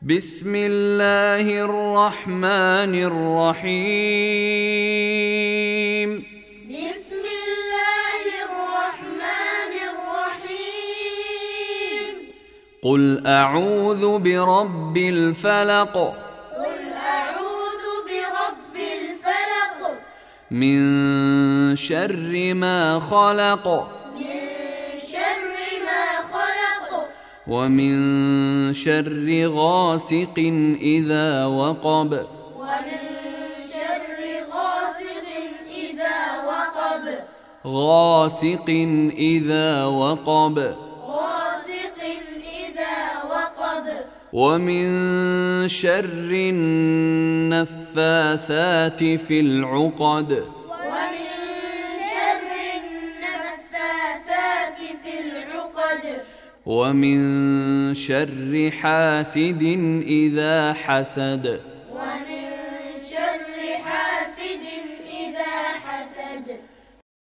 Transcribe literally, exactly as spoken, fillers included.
بسم الله الرحمن الرحيم بسم الله الرحمن الرحيم قل أعوذ برب الفلق قل أعوذ برب الفلق من شر ما خلق من شر ما خلق ومن شر غاسق إذا وقب ومن شر غاسق إذا وقب غاسق إذا وقب غاسق إذا وقب ومن شر النفاثات في العقد ومن شر النفاثات في العقد ومن شر حاسد إذا حسد ومن شر حاسد إذا حسد